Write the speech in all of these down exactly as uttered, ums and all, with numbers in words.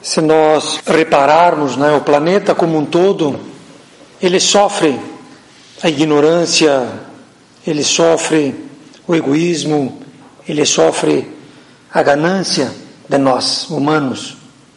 Se nós repararmos, né, o planeta como um todo, ele sofre a ignorância, ele sofre o egoísmo, ele sofre a ganância de nós, humanos.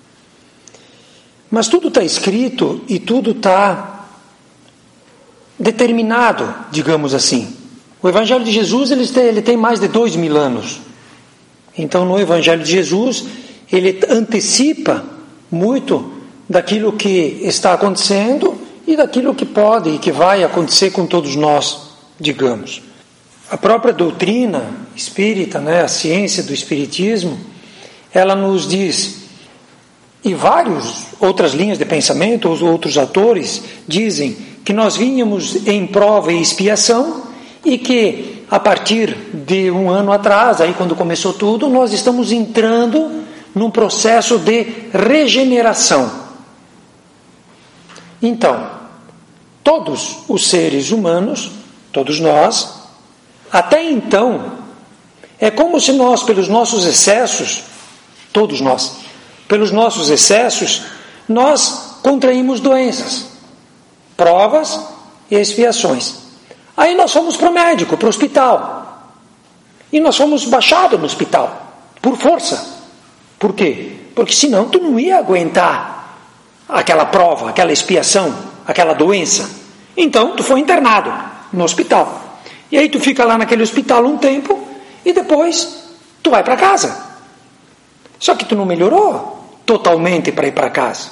Mas tudo está escrito e tudo está determinado, digamos assim. O Evangelho de Jesus ele tem, ele tem mais de dois mil anos. Então, no Evangelho de Jesus, ele antecipa muito daquilo que está acontecendo e daquilo que pode e que vai acontecer com todos nós, digamos. A própria doutrina espírita, né, a ciência do espiritismo, ela nos diz, e várias outras linhas de pensamento, os outros autores, dizem que nós vínhamos em prova e expiação e que a partir de um ano atrás, aí quando começou tudo, nós estamos entrando num processo de regeneração. Então, todos os seres humanos, todos nós, até então, é como se nós, pelos nossos excessos, todos nós, pelos nossos excessos, nós contraímos doenças, provas e expiações. Aí nós fomos para o médico, para o hospital. E nós fomos baixados no hospital, por força. Por quê? Porque senão tu não ia aguentar aquela prova, aquela expiação, aquela doença. Então tu foi internado no hospital. E aí tu fica lá naquele hospital um tempo e depois tu vai para casa. Só que tu não melhorou totalmente para ir para casa.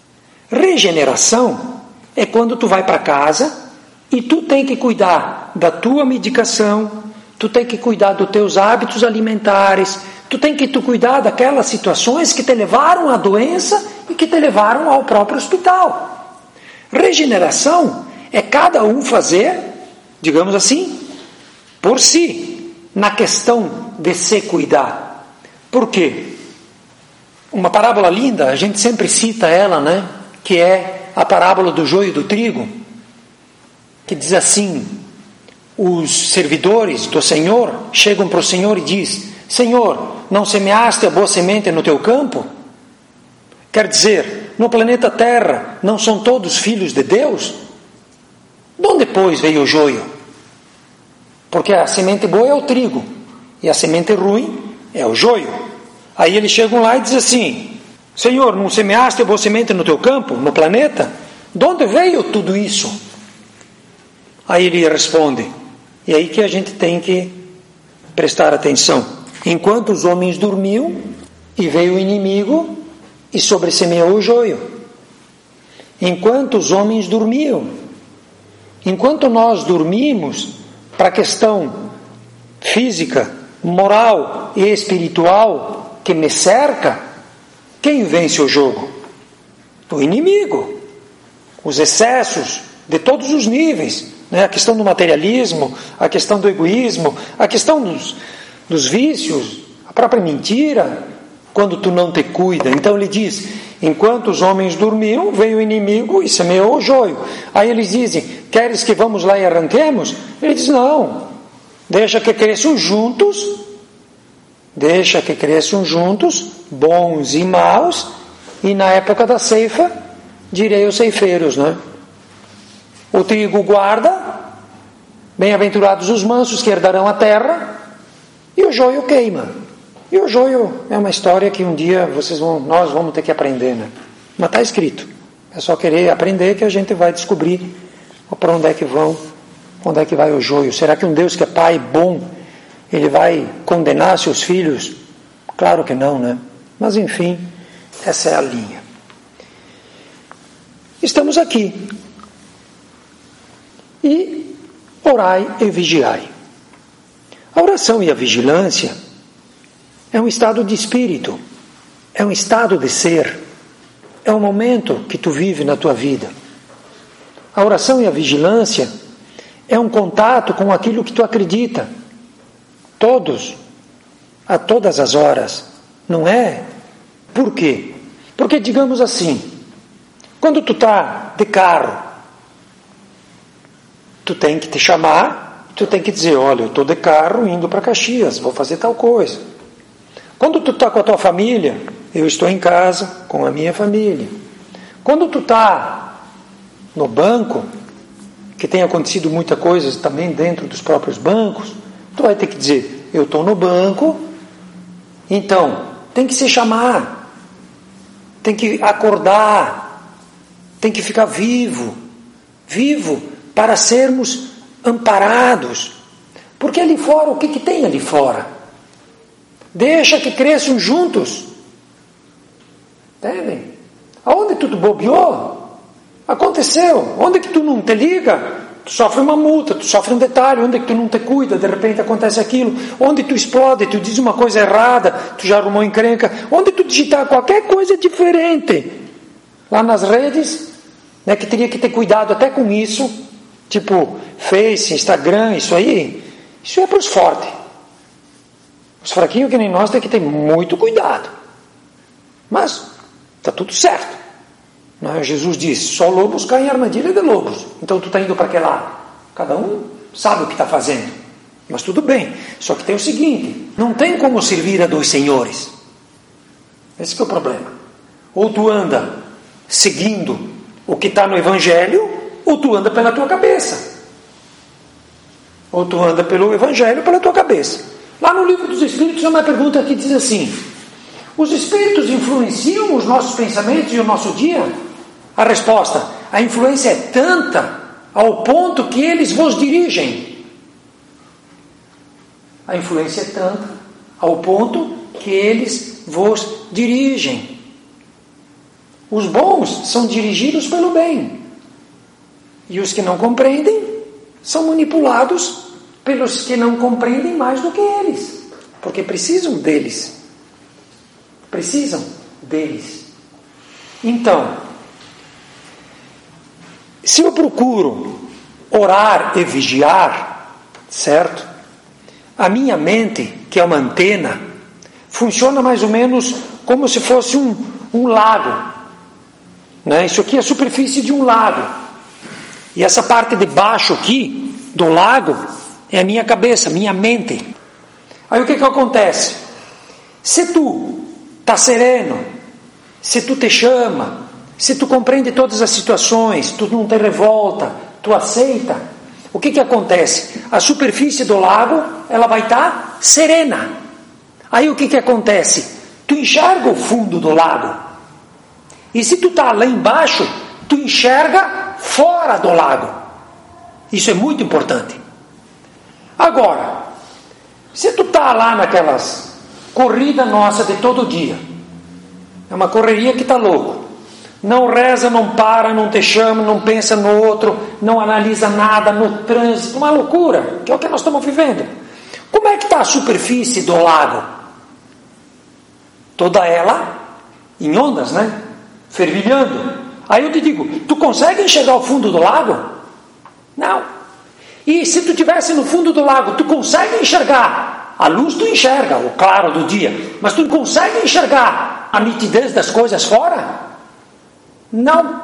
Regeneração é quando tu vai para casa e tu tem que cuidar da tua medicação, tu tem que cuidar dos teus hábitos alimentares, tu tem que tu cuidar daquelas situações que te levaram à doença e que te levaram ao próprio hospital. Regeneração é cada um fazer, digamos assim, por si, na questão de se cuidar. Por quê? Uma parábola linda, a gente sempre cita ela, né? Que é a parábola do joio e do trigo, que diz assim: os servidores do Senhor chegam para o Senhor e diz: Senhor, não semeaste a boa semente no teu campo? Quer dizer, no planeta Terra não são todos filhos de Deus? De onde depois veio o joio? Porque a semente boa é o trigo e a semente ruim é o joio. Aí eles chegam lá e dizem assim: Senhor, não semeaste a boa semente no teu campo, no planeta? De onde veio tudo isso? Aí ele responde, e aí que a gente tem que prestar atenção. Enquanto os homens dormiam, e veio o inimigo e sobressemeou o joio. Enquanto os homens dormiam, enquanto nós dormimos, para a questão física, moral e espiritual que me cerca, quem vence o jogo? O inimigo. Os excessos de todos os níveis, né? A questão do materialismo, a questão do egoísmo, a questão dos, dos vícios, a própria mentira, quando tu não te cuida. Então ele diz, enquanto os homens dormiam, veio o inimigo e semeou o joio. Aí eles dizem, queres que vamos lá e arranquemos? Ele diz, não, deixa que cresçam juntos, deixa que cresçam juntos, bons e maus, e na época da ceifa, direi aos ceifeiros, né? O trigo guarda, bem-aventurados os mansos que herdarão a terra, e o joio queima. E o joio é uma história que um dia vocês vão, nós vamos ter que aprender, né? Mas está escrito. É só querer aprender que a gente vai descobrir para onde é que vão, onde é que vai o joio. Será que um Deus que é Pai bom, Ele vai condenar seus filhos? Claro que não, né? Mas enfim, essa é a linha. Estamos aqui. E orai e vigiai. A oração e a vigilância é um estado de espírito, é um estado de ser, é um momento que tu vive na tua vida. A oração e a vigilância é um contato com aquilo que tu acredita, todos, a todas as horas, não é? Por quê? Porque, digamos assim, quando tu está de carro, tu tem que te chamar, tu tem que dizer, olha, eu estou de carro indo para Caxias, vou fazer tal coisa. Quando tu está com a tua família, eu estou em casa com a minha família. Quando tu está no banco, que tem acontecido muita coisa também dentro dos próprios bancos, tu vai ter que dizer, eu estou no banco, então tem que se chamar, tem que acordar, tem que ficar vivo, vivo para sermos amparados. Porque ali fora, o que, que tem ali fora? Deixa que cresçam juntos. Entendem? Aonde tu bobeou, aconteceu. Onde que tu não te liga, tu sofre uma multa, tu sofre um detalhe. Onde que tu não te cuida, de repente acontece aquilo. Onde tu explode, tu diz uma coisa errada, tu já arrumou encrenca. Onde tu digitar qualquer coisa diferente, lá nas redes, né, que teria que ter cuidado até com isso, tipo Face, Instagram, isso aí, isso é para os fortes. Os fraquinhos que nem nós tem que ter muito cuidado. Mas está tudo certo. Não é? Jesus disse, só lobos caem em armadilha de lobos. Então tu está indo para aquele lado. Cada um sabe o que está fazendo. Mas tudo bem. Só que tem o seguinte, não tem como servir a dois senhores. Esse que é o problema. Ou tu anda seguindo o que está no Evangelho, ou tu anda pela tua cabeça. Ou tu anda pelo Evangelho pela tua cabeça. Lá no Livro dos Espíritos, é uma pergunta que diz assim, os Espíritos influenciam os nossos pensamentos e o nosso dia? A resposta, a influência é tanta ao ponto que eles vos dirigem. A influência é tanta ao ponto que eles vos dirigem. Os bons são dirigidos pelo bem. E os que não compreendem são manipulados pelos que não compreendem mais do que eles. Porque precisam deles. Precisam deles. Então, se eu procuro orar e vigiar, certo? A minha mente, que é uma antena, funciona mais ou menos como se fosse um, um lago. Né? Isso aqui é a superfície de um lago. E essa parte de baixo aqui, do lago, é a minha cabeça, minha mente. Aí o que que acontece? Se tu está sereno, se tu te chama, se tu compreende todas as situações, tu não te revolta, tu aceita, o que que acontece? A superfície do lago, ela vai estar serena. Aí o que que acontece? Tu enxerga o fundo do lago. E se tu está lá embaixo, tu enxerga fora do lago. Isso é muito importante. Agora, se tu está lá naquelas corrida nossa de todo dia, é uma correria que está louco, não reza, não para, não te chama, não pensa no outro, não analisa nada no trânsito, uma loucura, que é o que nós estamos vivendo. Como é que está a superfície do lago? Toda ela em ondas, né? Fervilhando. Aí eu te digo, tu consegue enxergar o fundo do lago? Não. E se tu estivesse no fundo do lago, tu consegue enxergar? A luz tu enxerga, o claro do dia, mas tu consegue enxergar a nitidez das coisas fora? Não.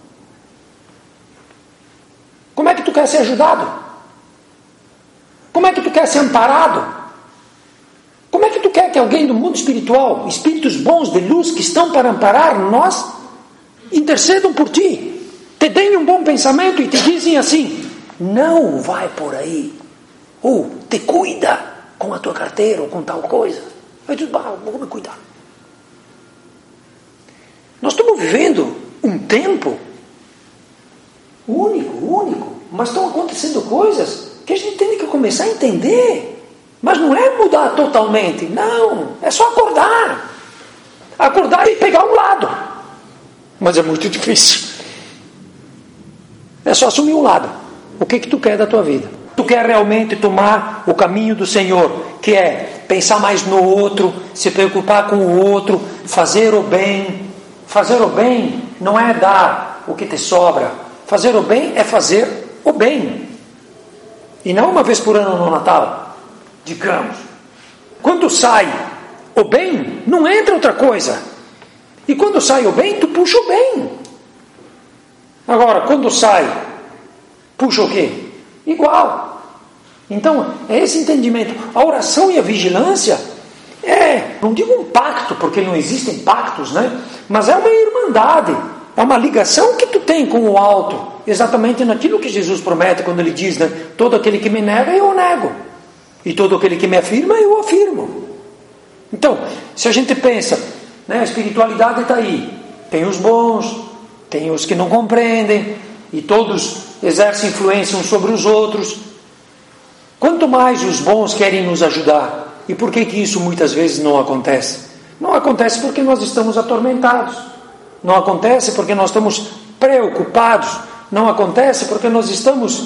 Como é que tu quer ser ajudado? Como é que tu quer ser amparado? Como é que tu quer que alguém do mundo espiritual, espíritos bons de luz que estão para amparar nós, intercedam por ti, te deem um bom pensamento e te dizem assim, não vai por aí, ou te cuida com a tua carteira ou com tal coisa. Aí tu diz, ah, vou me cuidar. Nós estamos vivendo um tempo único, único, mas estão acontecendo coisas que a gente tem que começar a entender. Mas não é mudar totalmente, não, é só acordar. Acordar e pegar um lado. Mas é muito difícil. É só assumir um lado. O que que tu quer da tua vida? Tu quer realmente tomar o caminho do Senhor, que é pensar mais no outro, se preocupar com o outro, fazer o bem. Fazer o bem não é dar o que te sobra. Fazer o bem é fazer o bem. E não uma vez por ano no Natal. Digamos, quando sai o bem, não entra outra coisa. E quando sai o bem, tu puxa o bem. Agora, quando sai, puxa o quê? Igual. Então, é esse entendimento. A oração e a vigilância é, é, não digo um pacto, porque não existem pactos, né? Mas é uma irmandade, é uma ligação que tu tem com o alto, exatamente naquilo que Jesus promete quando ele diz, né? Todo aquele que me nega, eu o nego. E todo aquele que me afirma, eu o afirmo. Então, se a gente pensa, né, a espiritualidade está aí. Tem os bons, tem os que não compreendem, e todos exercem influência uns sobre os outros. Quanto mais os bons querem nos ajudar. E por que que isso muitas vezes não acontece? Não acontece porque nós estamos atormentados. Não acontece porque nós estamos preocupados. Não acontece porque nós estamos,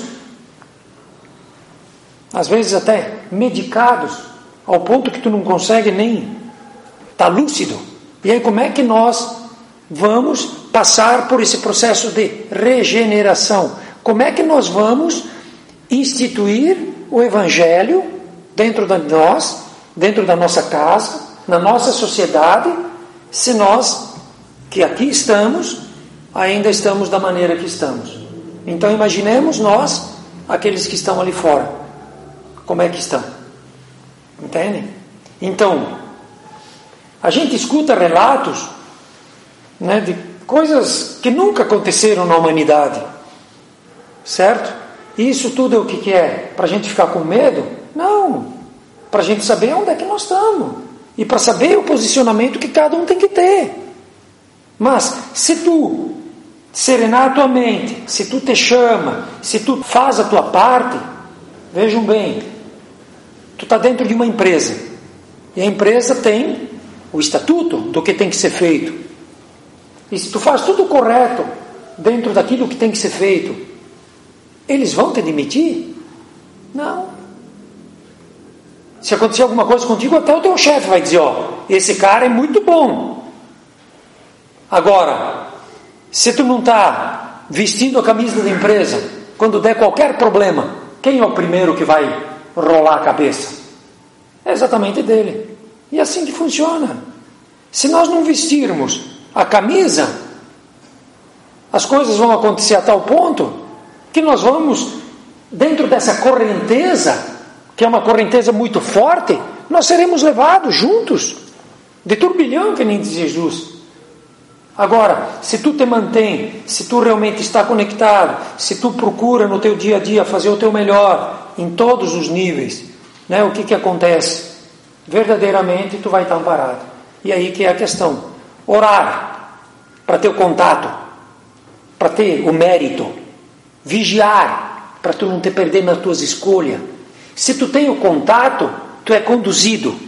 às vezes até, medicados, ao ponto que tu não consegue nem estar lúcido. E aí como é que nós vamos passar por esse processo de regeneração? Como é que nós vamos instituir o Evangelho dentro de nós, dentro da nossa casa, na nossa sociedade, se nós, que aqui estamos, ainda estamos da maneira que estamos? Então imaginemos nós, aqueles que estão ali fora, como é que estão? Entendem? Então, a gente escuta relatos, né, de coisas que nunca aconteceram na humanidade, certo? E isso tudo é o que, que é? Para a gente ficar com medo? Não. Para a gente saber onde é que nós estamos. E para saber o posicionamento que cada um tem que ter. Mas, se tu serenar a tua mente, se tu te chama, se tu faz a tua parte, vejam bem, tu está dentro de uma empresa. E a empresa tem o estatuto do que tem que ser feito. E se tu faz tudo correto dentro daquilo que tem que ser feito, eles vão te demitir? Não. Se acontecer alguma coisa contigo, até o teu chefe vai dizer, ó, esse cara é muito bom. Agora, se tu não está vestindo a camisa da empresa, quando der qualquer problema, quem é o primeiro que vai rolar a cabeça? É exatamente dele. E é assim que funciona. Se nós não vestirmos a camisa, as coisas vão acontecer a tal ponto que nós vamos, dentro dessa correnteza, que é uma correnteza muito forte, nós seremos levados juntos, de turbilhão, que nem diz Jesus. Agora, se tu te mantém, se tu realmente está conectado, se tu procura no teu dia a dia fazer o teu melhor, em todos os níveis, né, o que que acontece? Verdadeiramente tu vai estar amparado. E aí que é a questão. Orar, para ter o contato, para ter o mérito. Vigiar, para tu não te perder nas tuas escolhas. Se tu tem o contato, tu é conduzido.